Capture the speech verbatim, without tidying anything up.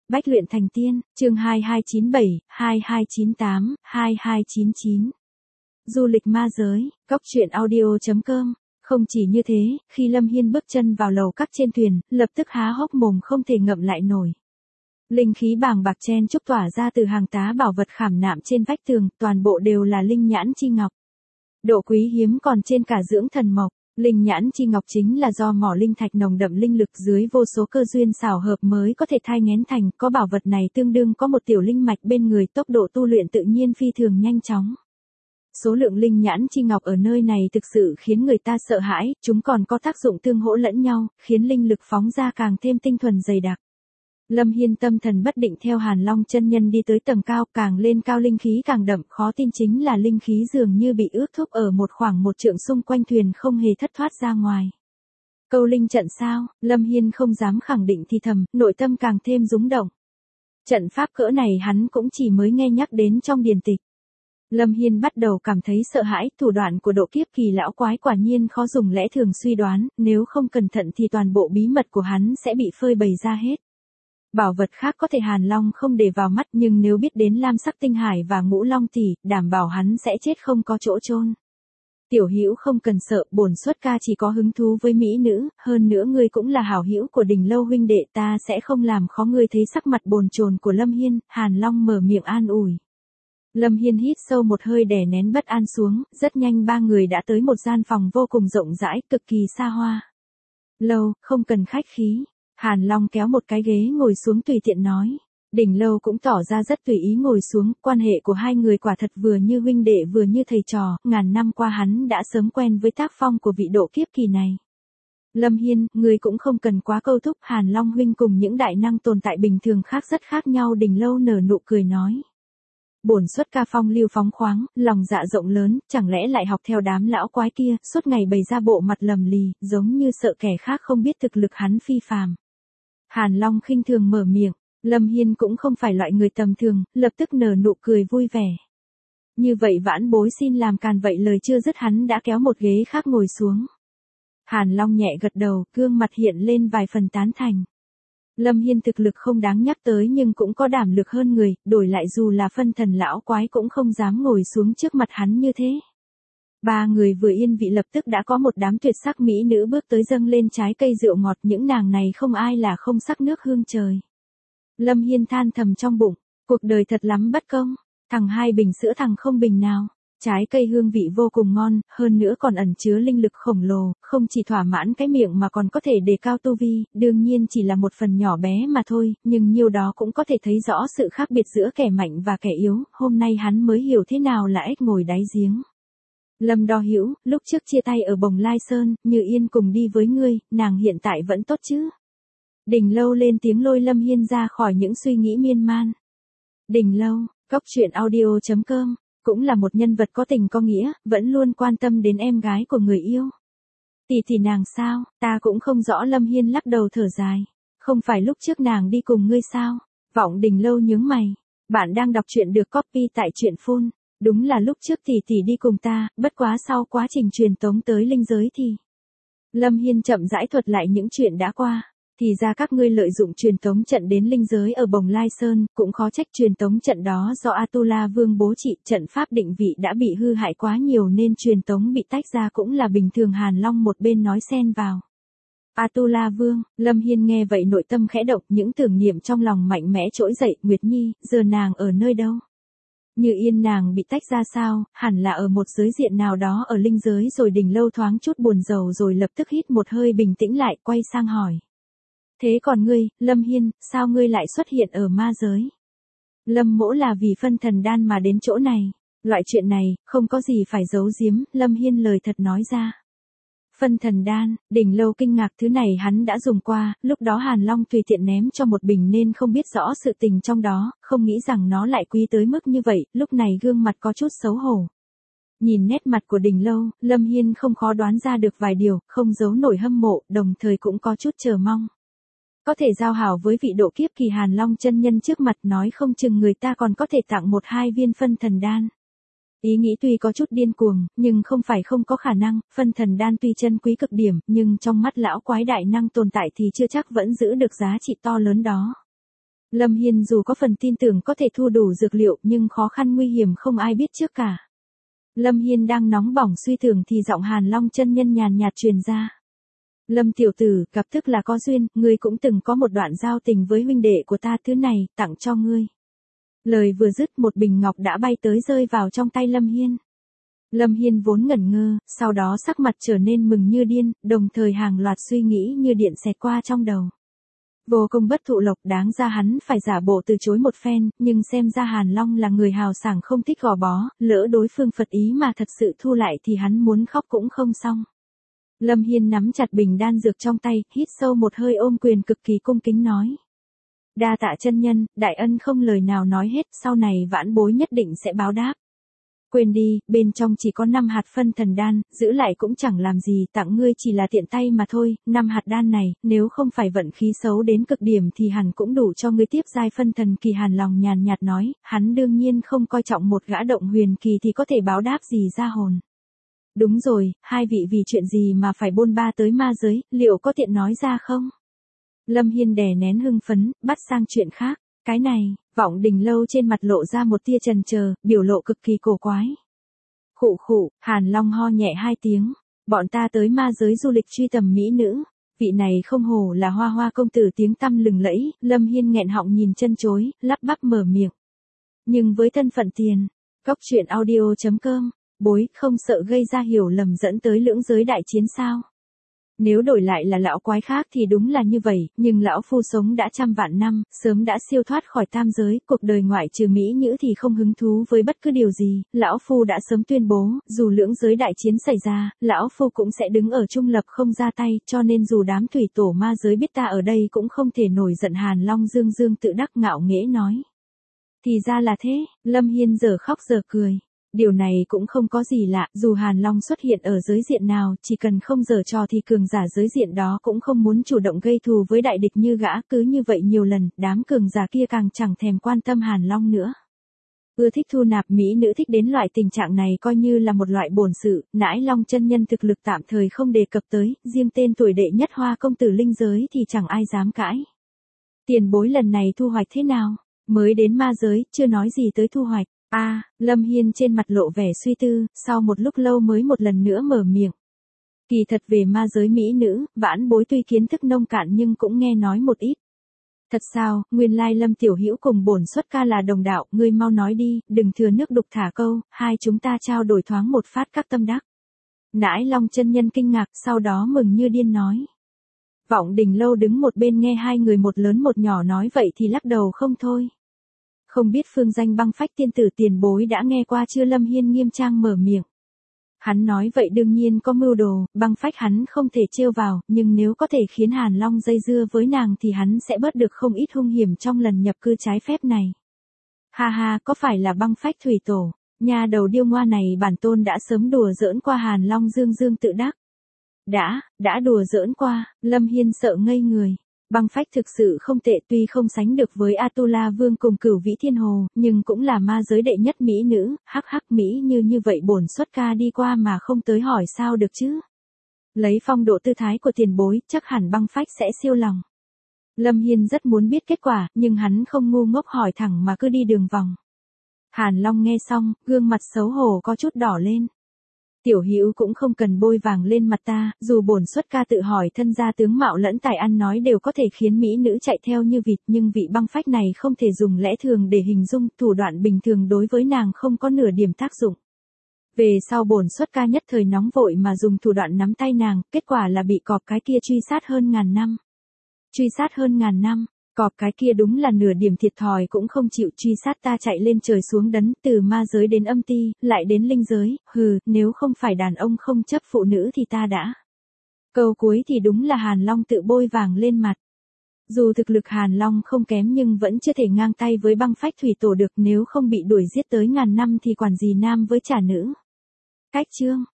Bách luyện thành tiên, chương hai hai chín bảy, hai hai chín tám, hai hai chín chín. Du lịch ma giới, góc truyện audio chấm com. Không chỉ như thế, khi Lâm Hiên bước chân vào lầu các trên thuyền, lập tức há hốc mồm không thể ngậm lại nổi. Linh khí bàng bạc chen chúc tỏa ra từ hàng tá bảo vật khảm nạm trên vách tường, toàn bộ đều là linh nhãn chi ngọc. Độ quý hiếm còn trên cả dưỡng thần mộc. Linh nhãn chi ngọc chính là do mỏ linh thạch nồng đậm linh lực dưới vô số cơ duyên xảo hợp mới có thể thai nghén thành, có bảo vật này tương đương có một tiểu linh mạch bên người, tốc độ tu luyện tự nhiên phi thường nhanh chóng. Số lượng linh nhãn chi ngọc ở nơi này thực sự khiến người ta sợ hãi, chúng còn có tác dụng tương hỗ lẫn nhau, khiến linh lực phóng ra càng thêm tinh thuần dày đặc. Lâm Hiên tâm thần bất định theo Hàn Long chân nhân đi tới tầng cao, càng lên cao linh khí càng đậm, khó tin chính là linh khí dường như bị ước thúc ở một khoảng một trượng xung quanh thuyền không hề thất thoát ra ngoài. Câu linh trận sao? Lâm Hiên không dám khẳng định thì thầm, nội tâm càng thêm rúng động. Trận pháp cỡ này hắn cũng chỉ mới nghe nhắc đến trong điển tịch. Lâm Hiên bắt đầu cảm thấy sợ hãi, thủ đoạn của độ kiếp kỳ lão quái quả nhiên khó dùng lẽ thường suy đoán, nếu không cẩn thận thì toàn bộ bí mật của hắn sẽ bị phơi bày ra hết. Bảo vật khác có thể Hàn Long không để vào mắt, nhưng nếu biết đến lam sắc tinh hải và ngũ long tỷ, đảm bảo hắn sẽ chết không có chỗ chôn. Tiểu Hữu không cần sợ, bổn xuất ca chỉ có hứng thú với mỹ nữ, hơn nữa ngươi cũng là hảo hữu của Đình Lâu huynh đệ, ta sẽ không làm khó ngươi. Thấy sắc mặt bồn chồn của Lâm Hiên, Hàn Long mở miệng an ủi. Lâm Hiên hít sâu một hơi đè nén bất an xuống, rất nhanh ba người đã tới một gian phòng vô cùng rộng rãi, cực kỳ xa hoa. Lâu, không cần khách khí. Hàn Long kéo một cái ghế ngồi xuống tùy tiện nói. Đỉnh Lâu cũng tỏ ra rất tùy ý ngồi xuống, quan hệ của hai người quả thật vừa như huynh đệ vừa như thầy trò, ngàn năm qua hắn đã sớm quen với tác phong của vị độ kiếp kỳ này. Lâm Hiên, người cũng không cần quá câu thúc, Hàn Long huynh cùng những đại năng tồn tại bình thường khác rất khác nhau. Đỉnh Lâu nở nụ cười nói. Bổn xuất ca phong lưu phóng khoáng, lòng dạ rộng lớn, chẳng lẽ lại học theo đám lão quái kia, suốt ngày bày ra bộ mặt lầm lì, giống như sợ kẻ khác không biết thực lực hắn phi phàm. Hàn Long khinh thường mở miệng, Lâm Hiên cũng không phải loại người tầm thường, lập tức nở nụ cười vui vẻ. Như vậy vãn bối xin làm càn, vậy lời chưa dứt hắn đã kéo một ghế khác ngồi xuống. Hàn Long nhẹ gật đầu, gương mặt hiện lên vài phần tán thành. Lâm Hiên thực lực không đáng nhắc tới nhưng cũng có đảm lực hơn người, đổi lại dù là phân thần lão quái cũng không dám ngồi xuống trước mặt hắn như thế. Ba người vừa yên vị lập tức đã có một đám tuyệt sắc mỹ nữ bước tới dâng lên trái cây rượu ngọt, những nàng này không ai là không sắc nước hương trời. Lâm Hiên than thầm trong bụng, cuộc đời thật lắm bất công, thằng hai bình sữa thằng không bình nào. Trái cây hương vị vô cùng ngon, hơn nữa còn ẩn chứa linh lực khổng lồ, không chỉ thỏa mãn cái miệng mà còn có thể đề cao tu vi, đương nhiên chỉ là một phần nhỏ bé mà thôi, nhưng nhiêu đó cũng có thể thấy rõ sự khác biệt giữa kẻ mạnh và kẻ yếu, hôm nay hắn mới hiểu thế nào là ếch ngồi đáy giếng. Lâm Đo Hữu, lúc trước chia tay ở Bồng Lai Sơn, Như Yên cùng đi với ngươi, nàng hiện tại vẫn tốt chứ? Đình Lâu lên tiếng lôi Lâm Hiên ra khỏi những suy nghĩ miên man. Đình Lâu, góc truyện audio chấm com. Cũng là một nhân vật có tình có nghĩa, vẫn luôn quan tâm đến em gái của người yêu. Tỷ tỷ nàng sao, ta cũng không rõ. Lâm Hiên lắc đầu thở dài. Không phải lúc trước nàng đi cùng ngươi sao? Vọng Đình Lâu nhướng mày. Bạn đang đọc truyện được copy tại truyện phun. Đúng là lúc trước tỷ tỷ đi cùng ta, bất quá sau quá trình truyền tống tới linh giới thì. Lâm Hiên chậm rãi thuật lại những chuyện đã qua. Thì ra các ngươi lợi dụng truyền tống trận đến linh giới ở Bồng Lai Sơn, cũng khó trách truyền tống trận đó do Atula Vương bố trị, trận pháp định vị đã bị hư hại quá nhiều nên truyền tống bị tách ra cũng là bình thường. Hàn Long một bên nói xen vào. Atula Vương, Lâm Hiên nghe vậy nội tâm khẽ động, những tưởng niệm trong lòng mạnh mẽ trỗi dậy. Nguyệt Nhi, giờ nàng ở nơi đâu? Như Yên nàng bị tách ra sao, hẳn là ở một giới diện nào đó ở linh giới rồi. Đình Lâu thoáng chút buồn rầu rồi lập tức hít một hơi bình tĩnh lại, quay sang hỏi. Thế còn ngươi, Lâm Hiên, sao ngươi lại xuất hiện ở ma giới? Lâm mỗ là vì phân thần đan mà đến chỗ này. Loại chuyện này, không có gì phải giấu giếm, Lâm Hiên lời thật nói ra. Phân thần đan, Đình Lâu kinh ngạc, thứ này hắn đã dùng qua, lúc đó Hàn Long tùy tiện ném cho một bình nên không biết rõ sự tình trong đó, không nghĩ rằng nó lại quý tới mức như vậy, lúc này gương mặt có chút xấu hổ. Nhìn nét mặt của Đình Lâu, Lâm Hiên không khó đoán ra được vài điều, không giấu nổi hâm mộ, đồng thời cũng có chút chờ mong. Có thể giao hảo với vị độ kiếp kỳ Hàn Long chân nhân trước mặt, nói không chừng người ta còn có thể tặng một hai viên phân thần đan. Ý nghĩ tuy có chút điên cuồng, nhưng không phải không có khả năng, phân thần đan tuy chân quý cực điểm, nhưng trong mắt lão quái đại năng tồn tại thì chưa chắc vẫn giữ được giá trị to lớn đó. Lâm Hiên dù có phần tin tưởng có thể thu đủ dược liệu nhưng khó khăn nguy hiểm không ai biết trước cả. Lâm Hiên đang nóng bỏng suy tưởng thì giọng Hàn Long chân nhân nhàn nhạt truyền ra. Lâm tiểu tử, gặp tức là có duyên, ngươi cũng từng có một đoạn giao tình với huynh đệ của ta, thứ này, tặng cho ngươi. Lời vừa dứt một bình ngọc đã bay tới rơi vào trong tay Lâm Hiên. Lâm Hiên vốn ngẩn ngơ, sau đó sắc mặt trở nên mừng như điên, đồng thời hàng loạt suy nghĩ như điện xẹt qua trong đầu. Vô công bất thụ lộc, đáng ra hắn phải giả bộ từ chối một phen, nhưng xem ra Hàn Long là người hào sảng không thích gò bó, lỡ đối phương phật ý mà thật sự thu lại thì hắn muốn khóc cũng không xong. Lâm Hiên nắm chặt bình đan dược trong tay, hít sâu một hơi ôm quyền cực kỳ cung kính nói. Đa tạ chân nhân, đại ân không lời nào nói hết, sau này vãn bối nhất định sẽ báo đáp. Quên đi, bên trong chỉ có năm hạt phân thần đan, giữ lại cũng chẳng làm gì, tặng ngươi chỉ là tiện tay mà thôi, năm hạt đan này, nếu không phải vận khí xấu đến cực điểm thì hẳn cũng đủ cho ngươi tiếp giai phân thần kỳ. Hàn lòng nhàn nhạt nói, hắn đương nhiên không coi trọng một gã động huyền kỳ thì có thể báo đáp gì ra hồn. Đúng rồi, hai vị vì chuyện gì mà phải bôn ba tới ma giới, liệu có tiện nói ra không? Lâm Hiên đè nén hưng phấn, bắt sang chuyện khác. Cái này, Vọng Đình Lâu trên mặt lộ ra một tia chần chờ, biểu lộ cực kỳ cổ quái. Khụ khụ, Hàn Long ho nhẹ hai tiếng, bọn ta tới ma giới du lịch truy tầm mỹ nữ. Vị này không hổ là Hoa Hoa công tử tiếng tăm lừng lẫy. Lâm Hiên nghẹn họng nhìn chân chối, lắp bắp mở miệng. Nhưng với thân phận tiền, Cốc Truyện audio chấm com, bối không sợ gây ra hiểu lầm dẫn tới lưỡng giới đại chiến sao? Nếu đổi lại là lão quái khác thì đúng là như vậy, nhưng lão phu sống đã trăm vạn năm, sớm đã siêu thoát khỏi tam giới, cuộc đời ngoại trừ mỹ nữ thì không hứng thú với bất cứ điều gì, lão phu đã sớm tuyên bố, dù lưỡng giới đại chiến xảy ra, lão phu cũng sẽ đứng ở trung lập không ra tay, cho nên dù đám thủy tổ ma giới biết ta ở đây cũng không thể nổi giận. Hàn Long dương dương tự đắc ngạo nghễ nói. Thì ra là thế, Lâm Hiên giờ khóc giờ cười. Điều này cũng không có gì lạ, dù Hàn Long xuất hiện ở giới diện nào, chỉ cần không giở trò thì cường giả giới diện đó cũng không muốn chủ động gây thù với đại địch như gã, cứ như vậy nhiều lần, đám cường giả kia càng chẳng thèm quan tâm Hàn Long nữa. Ưa thích thu nạp mỹ nữ thích đến loại tình trạng này coi như là một loại bổn sự, nãi Long chân nhân thực lực tạm thời không đề cập tới, riêng tên tuổi đệ nhất Hoa công tử linh giới thì chẳng ai dám cãi. Tiền bối lần này thu hoạch thế nào? Mới đến ma giới, chưa nói gì tới thu hoạch. A, à, Lâm Hiên trên mặt lộ vẻ suy tư, sau một lúc lâu mới một lần nữa mở miệng. Kỳ thật về ma giới mỹ nữ, vãn bối tuy kiến thức nông cạn nhưng cũng nghe nói một ít. Thật sao, nguyên lai Lâm tiểu hữu cùng bổn xuất ca là đồng đạo, ngươi mau nói đi, đừng thừa nước đục thả câu, hai chúng ta trao đổi thoáng một phát các tâm đắc. Nãi Long chân nhân kinh ngạc, sau đó mừng như điên nói. Vọng Đình Lâu đứng một bên nghe hai người một lớn một nhỏ nói vậy thì lắc đầu không thôi. Không biết phương danh băng phách tiên tử tiền bối đã nghe qua chưa? Lâm Hiên nghiêm trang mở miệng. Hắn nói vậy đương nhiên có mưu đồ, băng phách hắn không thể trêu vào, nhưng nếu có thể khiến Hàn Long dây dưa với nàng thì hắn sẽ bớt được không ít hung hiểm trong lần nhập cư trái phép này. Ha ha, có phải là băng phách thủy tổ? Nhà đầu điêu ngoa này bản tôn đã sớm đùa giỡn qua. Hàn Long dương dương tự đắc. Đã, đã đùa giỡn qua, Lâm Hiên sợ ngây người. Băng phách thực sự không tệ, tuy không sánh được với Atula Vương cùng Cửu Vĩ Thiên Hồ, nhưng cũng là ma giới đệ nhất mỹ nữ, hắc hắc mỹ như như vậy bổn xuất ca đi qua mà không tới hỏi sao được chứ. Lấy phong độ tư thái của tiền bối, chắc hẳn băng phách sẽ siêu lòng. Lâm Hiên rất muốn biết kết quả, nhưng hắn không ngu ngốc hỏi thẳng mà cứ đi đường vòng. Hàn Long nghe xong, gương mặt xấu hổ có chút đỏ lên. Tiểu hữu cũng không cần bôi vàng lên mặt ta, dù bổn xuất ca tự hỏi thân gia tướng mạo lẫn tài ăn nói đều có thể khiến mỹ nữ chạy theo như vịt, nhưng vị băng phách này không thể dùng lẽ thường để hình dung, thủ đoạn bình thường đối với nàng không có nửa điểm tác dụng. Về sau bổn xuất ca nhất thời nóng vội mà dùng thủ đoạn nắm tay nàng, kết quả là bị cọp cái kia truy sát hơn ngàn năm. Truy sát hơn ngàn năm. Cọp cái kia đúng là nửa điểm thiệt thòi cũng không chịu, truy sát ta chạy lên trời xuống đấn, từ ma giới đến âm ti, lại đến linh giới, hừ, nếu không phải đàn ông không chấp phụ nữ thì ta đã. Câu cuối thì đúng là Hàn Long tự bôi vàng lên mặt. Dù thực lực Hàn Long không kém nhưng vẫn chưa thể ngang tay với băng phách thủy tổ được, nếu không bị đuổi giết tới ngàn năm thì quản gì nam với trả nữ. Cách chương